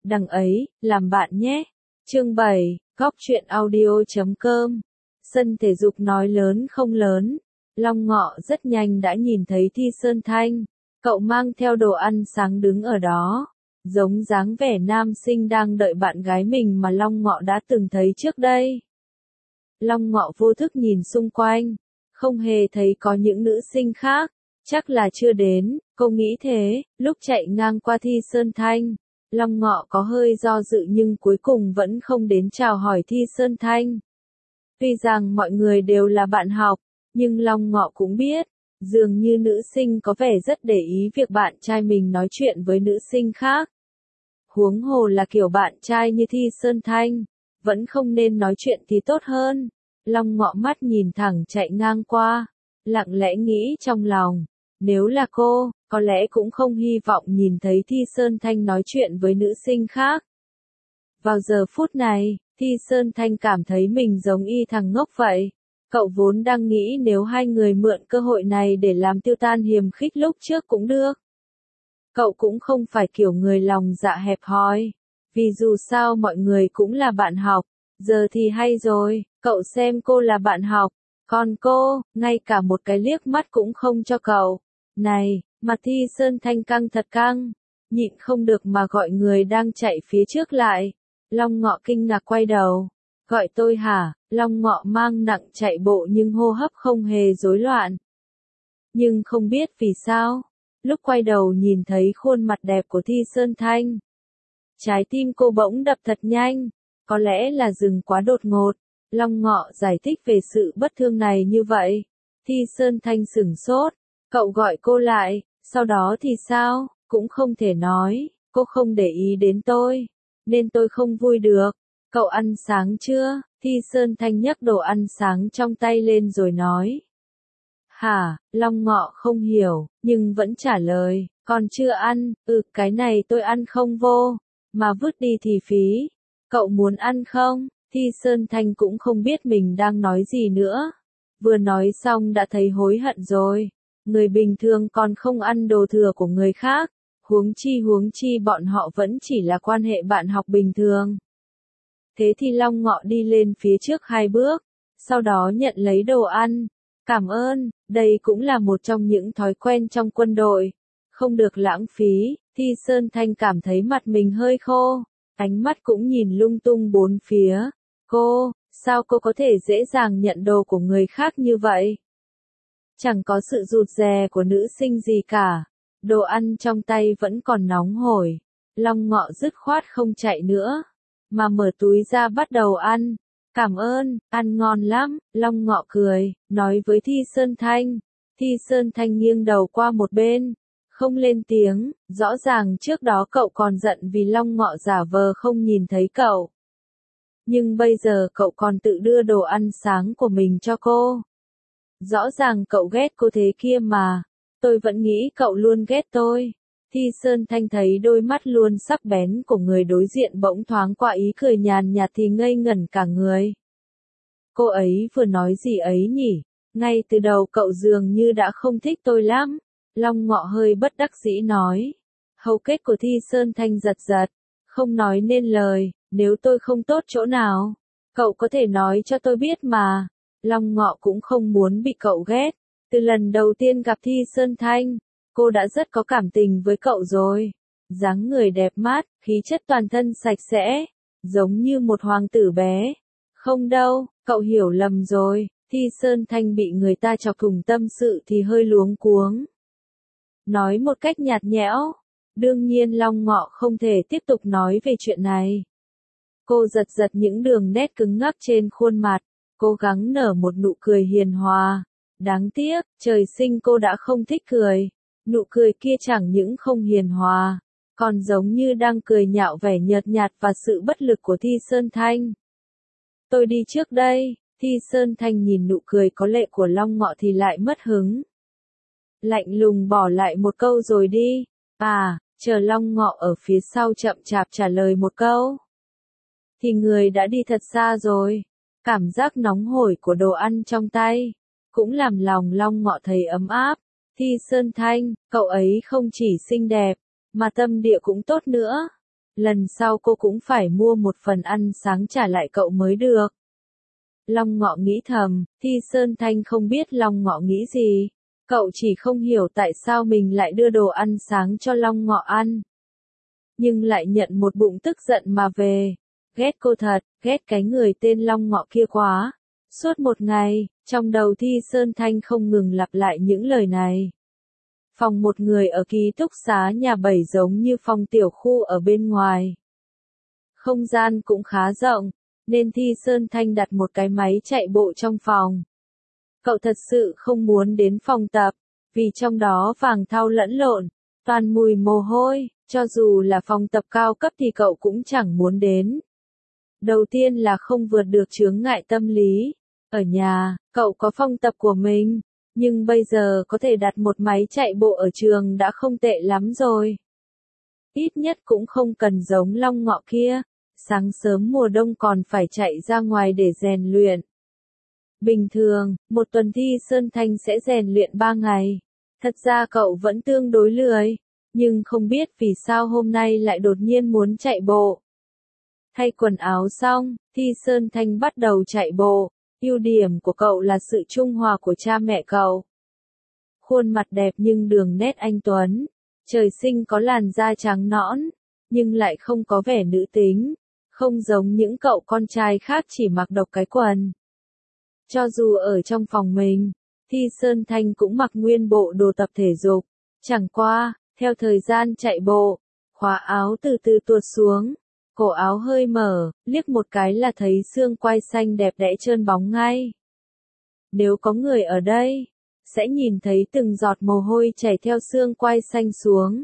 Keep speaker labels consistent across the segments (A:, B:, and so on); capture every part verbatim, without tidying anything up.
A: đằng ấy, làm bạn nhé. Chương bảy, góc truyện audio chấm com. Sân thể dục nói lớn không lớn. Long Ngọ rất nhanh đã nhìn thấy Thi Sơn Thanh. Cậu mang theo đồ ăn sáng đứng ở đó. Giống dáng vẻ nam sinh đang đợi bạn gái mình mà Long Ngọ đã từng thấy trước đây. Long Ngọ vô thức nhìn xung quanh. Không hề thấy có những nữ sinh khác. Chắc là chưa đến, cô nghĩ thế. Lúc chạy ngang qua Thi Sơn Thanh, Long Ngọ có hơi do dự nhưng cuối cùng vẫn không đến chào hỏi Thi Sơn Thanh. Tuy rằng mọi người đều là bạn học, nhưng Long Ngọ cũng biết, dường như nữ sinh có vẻ rất để ý việc bạn trai mình nói chuyện với nữ sinh khác. Huống hồ là kiểu bạn trai như Thi Sơn Thanh, vẫn không nên nói chuyện thì tốt hơn. Long Ngọ mắt nhìn thẳng chạy ngang qua, lặng lẽ nghĩ trong lòng, nếu là cô, có lẽ cũng không hy vọng nhìn thấy Thi Sơn Thanh nói chuyện với nữ sinh khác. Vào giờ phút này, Thi Sơn Thanh cảm thấy mình giống y thằng ngốc vậy. Cậu vốn đang nghĩ nếu hai người mượn cơ hội này để làm tiêu tan hiềm khích lúc trước cũng được. Cậu cũng không phải kiểu người lòng dạ hẹp hòi, vì dù sao mọi người cũng là bạn học. Giờ thì hay rồi, cậu xem cô là bạn học, còn cô, ngay cả một cái liếc mắt cũng không cho cậu. Này, mặt Thi Sơn Thanh căng thật căng, nhịn không được mà gọi người đang chạy phía trước lại. Long Ngọ kinh ngạc quay đầu. Gọi tôi hả? Long Ngọ mang nặng chạy bộ nhưng hô hấp không hề rối loạn. Nhưng không biết vì sao, lúc quay đầu nhìn thấy khuôn mặt đẹp của Thi Sơn Thanh, trái tim cô bỗng đập thật nhanh, có lẽ là dừng quá đột ngột. Long Ngọ giải thích về sự bất thương này như vậy. Thi Sơn Thanh sửng sốt, cậu gọi cô lại, sau đó thì sao, cũng không thể nói, cô không để ý đến tôi, nên tôi không vui được. Cậu ăn sáng chưa? Thi Sơn Thanh nhấc đồ ăn sáng trong tay lên rồi nói. Hả? Long Ngọ không hiểu, nhưng vẫn trả lời, còn chưa ăn, ừ cái này tôi ăn không vô, mà vứt đi thì phí. Cậu muốn ăn không? Thi Sơn Thanh cũng không biết mình đang nói gì nữa. Vừa nói xong đã thấy hối hận rồi. Người bình thường còn không ăn đồ thừa của người khác, huống chi huống chi bọn họ vẫn chỉ là quan hệ bạn học bình thường. Thế thì Long Ngọ đi lên phía trước hai bước, sau đó nhận lấy đồ ăn. Cảm ơn, đây cũng là một trong những thói quen trong quân đội. Không được lãng phí. Thi Sơn Thanh cảm thấy mặt mình hơi khô, ánh mắt cũng nhìn lung tung bốn phía. Cô, sao cô có thể dễ dàng nhận đồ của người khác như vậy? Chẳng có sự rụt rè của nữ sinh gì cả. Đồ ăn trong tay vẫn còn nóng hổi. Long Ngọ dứt khoát không chạy nữa, mà mở túi ra bắt đầu ăn. Cảm ơn, ăn ngon lắm. Long Ngọ cười, nói với Thi Sơn Thanh. Thi Sơn Thanh nghiêng đầu qua một bên, không lên tiếng. Rõ ràng trước đó cậu còn giận vì Long Ngọ giả vờ không nhìn thấy cậu. Nhưng bây giờ cậu còn tự đưa đồ ăn sáng của mình cho cô. Rõ ràng cậu ghét cô thế kia mà. Tôi vẫn nghĩ cậu luôn ghét tôi. Thi Sơn Thanh thấy đôi mắt luôn sắc bén của người đối diện bỗng thoáng qua ý cười nhàn nhạt thì ngây ngẩn cả người. Cô ấy vừa nói gì ấy nhỉ? Ngay từ đầu cậu dường như đã không thích tôi lắm. Long Ngọ hơi bất đắc dĩ nói. Hầu kết của Thi Sơn Thanh giật giật, không nói nên lời. Nếu tôi không tốt chỗ nào, cậu có thể nói cho tôi biết mà. Long Ngọ cũng không muốn bị cậu ghét. Từ lần đầu tiên gặp Thi Sơn Thanh, cô đã rất có cảm tình với cậu rồi. Dáng người đẹp mát, khí chất toàn thân sạch sẽ, giống như một hoàng tử bé. Không đâu, cậu hiểu lầm rồi. Thi Sơn Thanh bị người ta chọc cùng tâm sự thì hơi luống cuống. Nói một cách nhạt nhẽo. Đương nhiên Long Ngọ không thể tiếp tục nói về chuyện này. Cô giật giật những đường nét cứng ngắc trên khuôn mặt, cố gắng nở một nụ cười hiền hòa. Đáng tiếc, trời sinh cô đã không thích cười. Nụ cười kia chẳng những không hiền hòa, còn giống như đang cười nhạo vẻ nhợt nhạt và sự bất lực của Thi Sơn Thanh. Tôi đi trước đây. Thi Sơn Thanh nhìn nụ cười có lệ của Long Ngọ thì lại mất hứng. Lạnh lùng bỏ lại một câu rồi đi. À, chờ Long Ngọ ở phía sau chậm chạp trả lời một câu, thì người đã đi thật xa rồi. Cảm giác nóng hổi của đồ ăn trong tay cũng làm lòng Long Ngọ thấy ấm áp. Thi Sơn Thanh, cậu ấy không chỉ xinh đẹp, mà tâm địa cũng tốt nữa. lần sau cô cũng phải mua một phần ăn sáng trả lại cậu mới được. Long Ngọ nghĩ thầm, Thi Sơn Thanh không biết Long Ngọ nghĩ gì. Cậu chỉ không hiểu tại sao mình lại đưa đồ ăn sáng cho Long Ngọ ăn. Nhưng lại nhận một bụng tức giận mà về. Ghét cô thật, ghét cái người tên Long Ngọ kia quá. Suốt một ngày, trong đầu Thi Sơn Thanh không ngừng lặp lại những lời này. Phòng một người ở ký túc xá nhà bảy giống như phòng tiểu khu ở bên ngoài. Không gian cũng khá rộng, nên Thi Sơn Thanh đặt một cái máy chạy bộ trong phòng. Cậu thật sự không muốn đến phòng tập, vì trong đó vàng thau lẫn lộn, toàn mùi mồ hôi, cho dù là phòng tập cao cấp thì cậu cũng chẳng muốn đến. Đầu tiên là không vượt được chướng ngại tâm lý. Ở nhà, cậu có phòng tập của mình, nhưng bây giờ có thể đặt một máy chạy bộ ở trường đã không tệ lắm rồi. Ít nhất cũng không cần giống Long Ngọ kia, sáng sớm mùa đông còn phải chạy ra ngoài để rèn luyện. Bình thường, một tuần Thi Sơn Thanh sẽ rèn luyện ba ngày. Thật ra cậu vẫn tương đối lười, nhưng không biết vì sao hôm nay lại đột nhiên muốn chạy bộ. Thay quần áo xong, Thi Sơn Thanh bắt đầu chạy bộ. Ưu điểm của cậu là sự trung hòa của cha mẹ cậu. Khuôn mặt đẹp nhưng đường nét anh tuấn. Trời sinh có làn da trắng nõn, nhưng lại không có vẻ nữ tính. Không giống những cậu con trai khác chỉ mặc độc cái quần. Cho dù ở trong phòng mình, Thi Sơn Thanh cũng mặc nguyên bộ đồ tập thể dục. Chẳng qua, theo thời gian chạy bộ, khóa áo từ từ tuột xuống. Cổ áo hơi mở, liếc một cái là thấy xương quai xanh đẹp đẽ trơn bóng ngay. Nếu có người ở đây, sẽ nhìn thấy từng giọt mồ hôi chảy theo xương quai xanh xuống.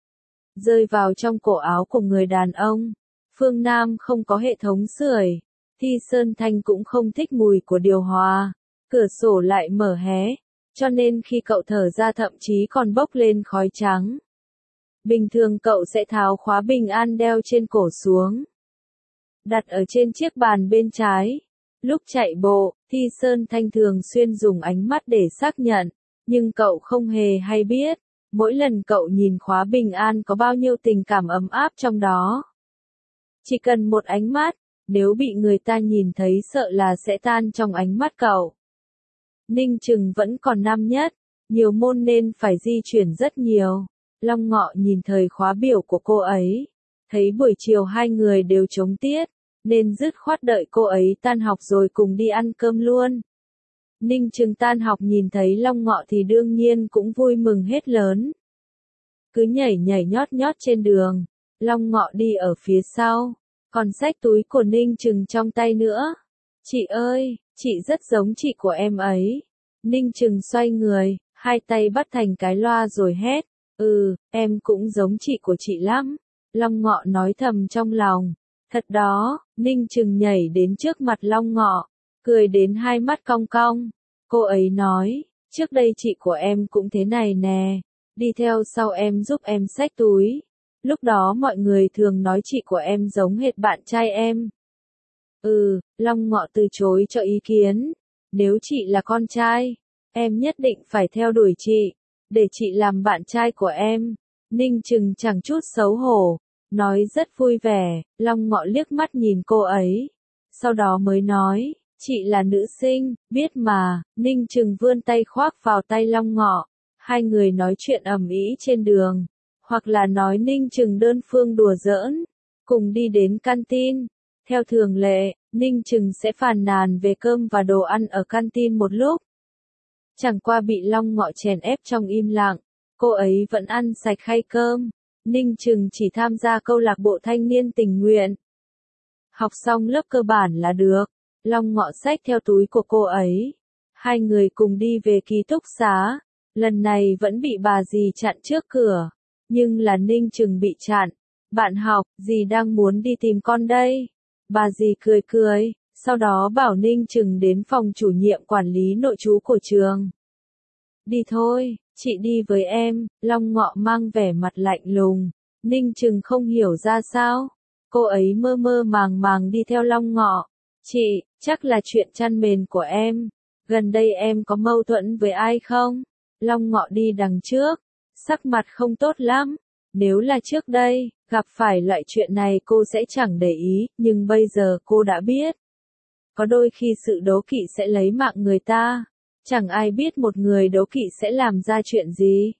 A: Rơi vào trong cổ áo của người đàn ông. Phương Nam không có hệ thống sưởi. Thi Sơn Thanh cũng không thích mùi của điều hòa. Cửa sổ lại mở hé, cho nên khi cậu thở ra thậm chí còn bốc lên khói trắng. Bình thường cậu sẽ tháo khóa bình an đeo trên cổ xuống, đặt ở trên chiếc bàn bên trái. Lúc chạy bộ, Thi Sơn Thanh thường xuyên dùng ánh mắt để xác nhận, nhưng cậu không hề hay biết, mỗi lần cậu nhìn khóa bình an có bao nhiêu tình cảm ấm áp trong đó. Chỉ cần một ánh mắt, nếu bị người ta nhìn thấy sợ là sẽ tan trong ánh mắt cậu. Ninh Trừng vẫn còn năm nhất, nhiều môn nên phải di chuyển rất nhiều. Long Ngọ nhìn thời khóa biểu của cô ấy, thấy buổi chiều hai người đều trống tiết, nên dứt khoát đợi cô ấy tan học rồi cùng đi ăn cơm luôn. Ninh Trừng tan học nhìn thấy Long Ngọ thì đương nhiên cũng vui mừng hết lớn. Cứ nhảy nhảy nhót nhót trên đường, Long Ngọ đi ở phía sau, còn xách túi của Ninh Trừng trong tay nữa. Chị ơi, chị rất giống chị của em ấy. Ninh Trừng xoay người, hai tay bắt thành cái loa rồi hét. Ừ, em cũng giống chị của chị lắm. Long Ngọ nói thầm trong lòng. Thật đó, Ninh Trừng nhảy đến trước mặt Long Ngọ, cười đến hai mắt cong cong. Cô ấy nói, trước đây chị của em cũng thế này nè, đi theo sau em giúp em xách túi. Lúc đó mọi người thường nói chị của em giống hệt bạn trai em. Ừ, Long Ngọ từ chối cho ý kiến. Nếu chị là con trai, em nhất định phải theo đuổi chị, để chị làm bạn trai của em. Ninh Trừng chẳng chút xấu hổ, nói rất vui vẻ. Long Ngọ liếc mắt nhìn cô ấy, sau đó mới nói, chị là nữ sinh, biết mà. Ninh Trừng vươn tay khoác vào tay Long Ngọ, hai người nói chuyện ầm ĩ trên đường, hoặc là nói Ninh Trừng đơn phương đùa giỡn, cùng đi đến canteen. Theo thường lệ, Ninh Trừng sẽ phàn nàn về cơm và đồ ăn ở canteen một lúc. Chẳng qua bị Long Ngọ chèn ép trong im lặng, cô ấy vẫn ăn sạch khay cơm. Ninh Trừng chỉ tham gia câu lạc bộ thanh niên tình nguyện. Học xong lớp cơ bản là được. Long Ngọ xách theo túi của cô ấy. Hai người cùng đi về ký túc xá. Lần này vẫn bị bà dì chặn trước cửa. Nhưng là Ninh Trừng bị chặn. Bạn học, dì đang muốn đi tìm con đây. Bà dì cười cười, sau đó bảo Ninh Trừng đến phòng chủ nhiệm quản lý nội trú của trường. Đi thôi, chị đi với em. Long Ngọ mang vẻ mặt lạnh lùng. Ninh Trừng không hiểu ra sao. Cô ấy mơ mơ màng màng đi theo Long Ngọ. Chị, chắc là chuyện chăn mền của em. Gần đây em có mâu thuẫn với ai không? Long Ngọ đi đằng trước, sắc mặt không tốt lắm. Nếu là trước đây, gặp phải loại chuyện này cô sẽ chẳng để ý, nhưng bây giờ cô đã biết. Có đôi khi sự đố kỵ sẽ lấy mạng người ta. Chẳng ai biết một người đố kỵ sẽ làm ra chuyện gì.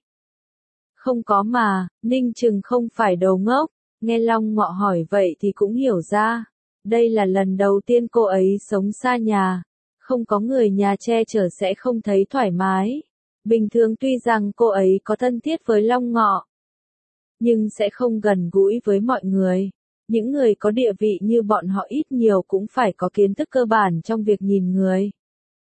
A: Không có mà, Ninh Trừng không phải đầu ngốc. Nghe Long Ngọ hỏi vậy thì cũng hiểu ra. Đây là lần đầu tiên cô ấy sống xa nhà. Không có người nhà che chở sẽ không thấy thoải mái. Bình thường tuy rằng cô ấy có thân thiết với Long Ngọ, nhưng sẽ không gần gũi với mọi người. Những người có địa vị như bọn họ ít nhiều cũng phải có kiến thức cơ bản trong việc nhìn người.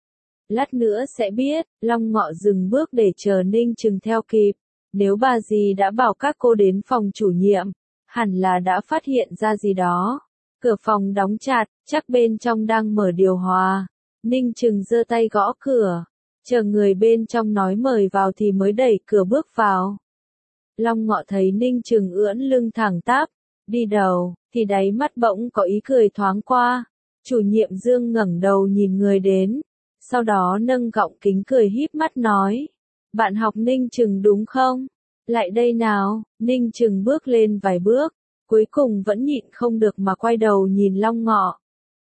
A: Lát nữa sẽ biết, Long Ngọ dừng bước để chờ Ninh Trừng theo kịp. Nếu bà dì đã bảo các cô đến phòng chủ nhiệm, hẳn là đã phát hiện ra gì đó. Cửa phòng đóng chặt, chắc bên trong đang mở điều hòa. Ninh Trừng giơ tay gõ cửa, chờ người bên trong nói mời vào thì mới đẩy cửa bước vào. Long Ngọ thấy Ninh Trừng ưỡn lưng thẳng tắp, đi đầu, thì đáy mắt bỗng có ý cười thoáng qua. Chủ nhiệm Dương ngẩng đầu nhìn người đến, sau đó nâng gọng kính cười híp mắt nói, bạn học Ninh Trừng đúng không? Lại đây nào. Ninh Trừng bước lên vài bước, cuối cùng vẫn nhịn không được mà quay đầu nhìn Long Ngọ.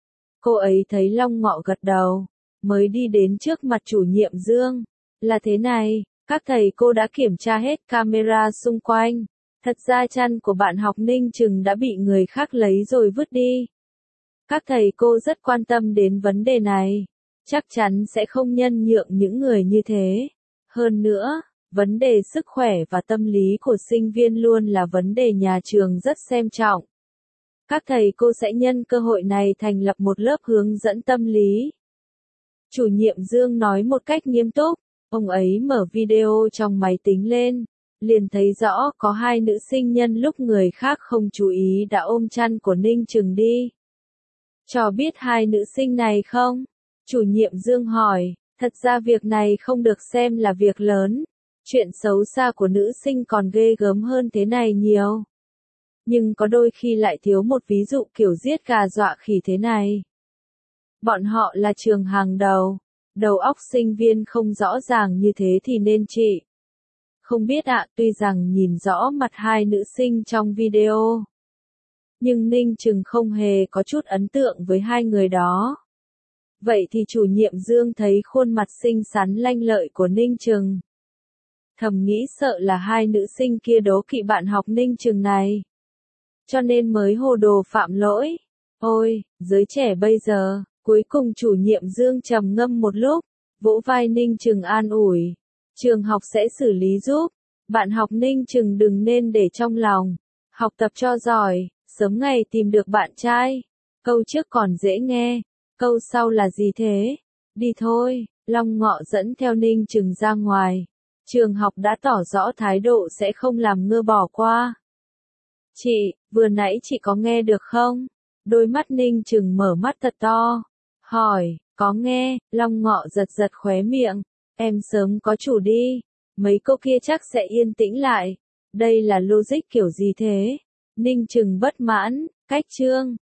A: Cô ấy thấy Long Ngọ gật đầu, mới đi đến trước mặt chủ nhiệm Dương. Là thế này, các thầy cô đã kiểm tra hết camera xung quanh. Thật ra chăn của bạn học Ninh Trừng đã bị người khác lấy rồi vứt đi. Các thầy cô rất quan tâm đến vấn đề này. Chắc chắn sẽ không nhân nhượng những người như thế. Hơn nữa, vấn đề sức khỏe và tâm lý của sinh viên luôn là vấn đề nhà trường rất xem trọng. Các thầy cô sẽ nhân cơ hội này thành lập một lớp hướng dẫn tâm lý. Chủ nhiệm Dương nói một cách nghiêm túc, ông ấy mở video trong máy tính lên, liền thấy rõ có hai nữ sinh nhân lúc người khác không chú ý đã ôm chăn của Ninh Trừng đi. Cho biết hai nữ sinh này không? Chủ nhiệm Dương hỏi, thật ra việc này không được xem là việc lớn. Chuyện xấu xa của nữ sinh còn ghê gớm hơn thế này nhiều. Nhưng có đôi khi lại thiếu một ví dụ kiểu giết gà dọa khỉ thế này. Bọn họ là trường hàng đầu. Đầu óc sinh viên không rõ ràng như thế thì nên trị. Không biết ạ, à, tuy rằng nhìn rõ mặt hai nữ sinh trong video, nhưng Ninh Trừng không hề có chút ấn tượng với hai người đó. Vậy thì chủ nhiệm Dương thấy khuôn mặt xinh xắn lanh lợi của Ninh Trừng, thầm nghĩ sợ là hai nữ sinh kia đố kỵ bạn học Ninh Trừng này, cho nên mới hồ đồ phạm lỗi. Ôi, giới trẻ bây giờ. Cuối cùng chủ nhiệm Dương trầm ngâm một lúc, vỗ vai Ninh Trừng an ủi. Trường học sẽ xử lý giúp. Bạn học Ninh Trừng đừng nên để trong lòng. Học tập cho giỏi, sớm ngày tìm được bạn trai. Câu trước còn dễ nghe. Câu sau là gì thế? Đi thôi. Long Ngọ dẫn theo Ninh Trừng ra ngoài. Trường học đã tỏ rõ thái độ sẽ không làm ngơ bỏ qua. Chị, vừa nãy chị có nghe được không? Đôi mắt Ninh Trừng mở mắt thật to. Hỏi, có nghe. Long Ngọ giật giật khóe miệng. Em sớm có chủ đi. Mấy cô kia chắc sẽ yên tĩnh lại. Đây là logic kiểu gì thế? Ninh Trừng bất mãn. Cách chương.